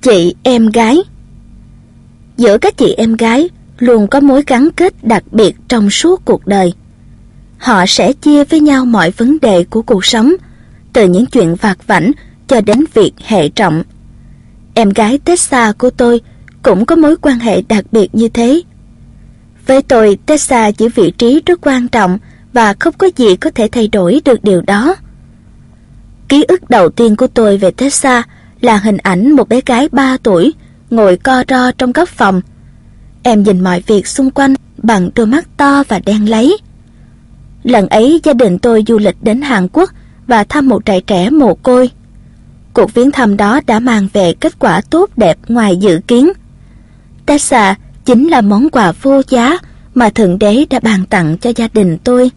Chị em gái. Giữa các chị em gái luôn có mối gắn kết đặc biệt trong suốt cuộc đời. Họ sẽ chia với nhau mọi vấn đề của cuộc sống, từ những chuyện vặt vãnh cho đến việc hệ trọng. Em gái Tessa của tôi cũng có mối quan hệ đặc biệt như thế. Với tôi, Tessa giữ vị trí rất quan trọng và không có gì có thể thay đổi được điều đó. Ký ức đầu tiên của tôi về Tessa là hình ảnh một bé gái 3 tuổi ngồi co ro trong góc phòng. Em nhìn mọi việc xung quanh bằng đôi mắt to và đen láy. Lần ấy gia đình tôi du lịch đến Hàn Quốc và thăm một trại trẻ mồ côi. Cuộc viếng thăm đó đã mang về kết quả tốt đẹp ngoài dự kiến. Tessa chính là món quà vô giá mà Thượng Đế đã ban tặng cho gia đình tôi.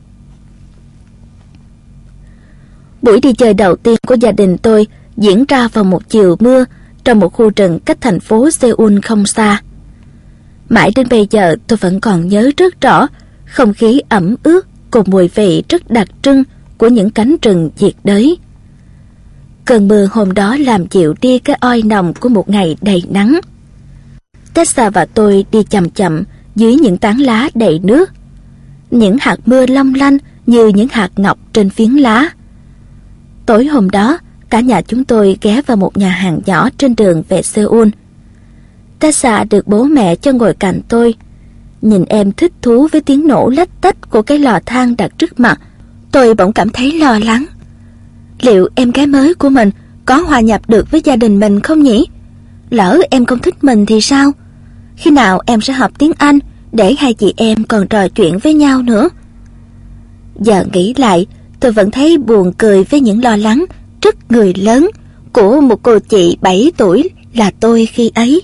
Buổi đi chơi đầu tiên của gia đình tôi diễn ra vào một chiều mưa trong một khu rừng cách thành phố Seoul không xa. Mãi đến bây giờ tôi vẫn còn nhớ rất rõ không khí ẩm ướt cùng mùi vị rất đặc trưng của những cánh rừng nhiệt đới. Cơn mưa hôm đó làm dịu đi cái oi nồng của một ngày đầy nắng. Tessa và tôi đi chậm chậm dưới những tán lá đầy nước. Những hạt mưa long lanh như những hạt ngọc trên phiến lá. Tối hôm đó, cả nhà chúng tôi ghé vào một nhà hàng nhỏ trên đường về Seoul. Tessa được bố mẹ cho ngồi cạnh tôi. Nhìn em thích thú với tiếng nổ lách tách của cái lò than đặt trước mặt, tôi bỗng cảm thấy lo lắng. Liệu em gái mới của mình có hòa nhập được với gia đình mình không nhỉ? Lỡ em không thích mình thì sao? Khi nào em sẽ học tiếng Anh để hai chị em còn trò chuyện với nhau nữa? Giờ nghĩ lại, tôi vẫn thấy buồn cười với những lo lắng rất người lớn của một cô chị 7 tuổi là tôi khi ấy.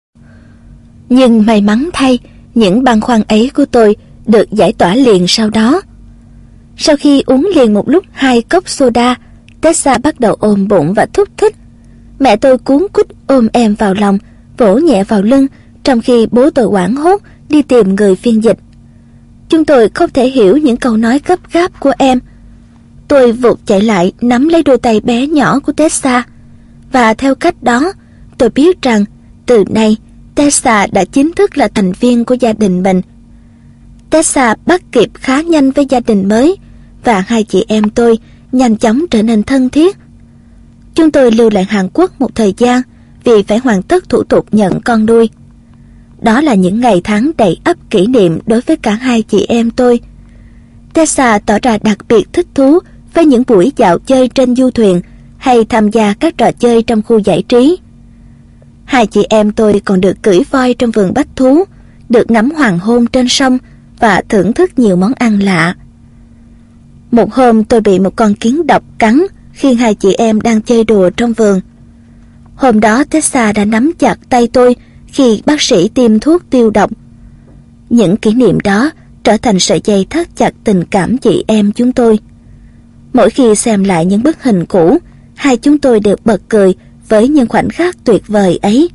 Nhưng may mắn thay, những băn khoăn ấy của tôi được giải tỏa liền sau đó. Sau khi uống liền một lúc 2 cốc soda, Tessa bắt đầu ôm bụng và thúc thích. Mẹ tôi cuống quýt ôm em vào lòng, vỗ nhẹ vào lưng, trong khi bố tôi hoảng hốt đi tìm người phiên dịch. Chúng tôi không thể hiểu những câu nói gấp gáp của em. Tôi vụt chạy lại nắm lấy đôi tay bé nhỏ của Tessa, và theo cách đó, tôi biết rằng từ nay Tessa đã chính thức là thành viên của gia đình mình. Tessa bắt kịp khá nhanh với gia đình mới, và hai chị em tôi nhanh chóng trở nên thân thiết. Chúng tôi lưu lại Hàn Quốc một thời gian vì phải hoàn tất thủ tục nhận con nuôi. Đó là những ngày tháng đầy ắp kỷ niệm đối với cả hai chị em tôi. Tessa tỏ ra đặc biệt thích thú với những buổi dạo chơi trên du thuyền hay tham gia các trò chơi trong khu giải trí. Hai chị em tôi còn được cưỡi voi trong vườn bách thú, được ngắm hoàng hôn trên sông và thưởng thức nhiều món ăn lạ. Một hôm tôi bị một con kiến độc cắn khi hai chị em đang chơi đùa trong vườn. Hôm đó Tessa đã nắm chặt tay tôi khi bác sĩ tiêm thuốc tiêu độc. Những kỷ niệm đó trở thành sợi dây thắt chặt tình cảm chị em chúng tôi. Mỗi khi xem lại những bức hình cũ, hai chúng tôi đều bật cười với những khoảnh khắc tuyệt vời ấy.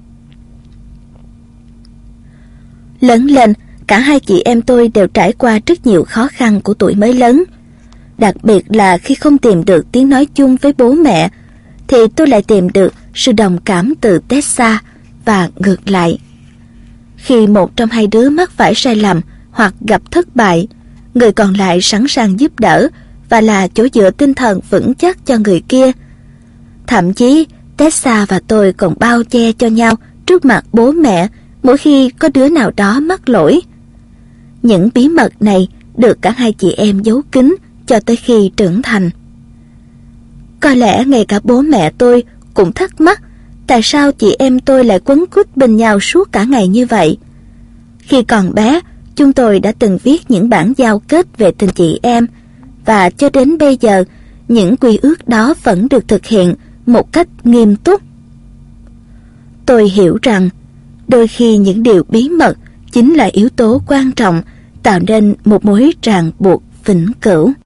Lớn lên, cả hai chị em tôi đều trải qua rất nhiều khó khăn của tuổi mới lớn. Đặc biệt là khi không tìm được tiếng nói chung với bố mẹ, thì tôi lại tìm được sự đồng cảm từ Tessa và ngược lại. Khi một trong hai đứa mắc phải sai lầm hoặc gặp thất bại, người còn lại sẵn sàng giúp đỡ và là chỗ dựa tinh thần vững chắc cho người kia. Thậm chí Tessa và tôi còn bao che cho nhau trước mặt bố mẹ mỗi khi có đứa nào đó mắc lỗi. Những bí mật này được cả hai chị em giấu kín cho tới khi trưởng thành. Có lẽ ngay cả bố mẹ tôi cũng thắc mắc tại sao chị em tôi lại quấn quýt bên nhau suốt cả ngày như vậy. Khi còn bé, chúng tôi đã từng viết những bản giao kết về tình chị em, và cho đến bây giờ, những quy ước đó vẫn được thực hiện một cách nghiêm túc. Tôi hiểu rằng, đôi khi những điều bí mật chính là yếu tố quan trọng tạo nên một mối ràng buộc vĩnh cửu.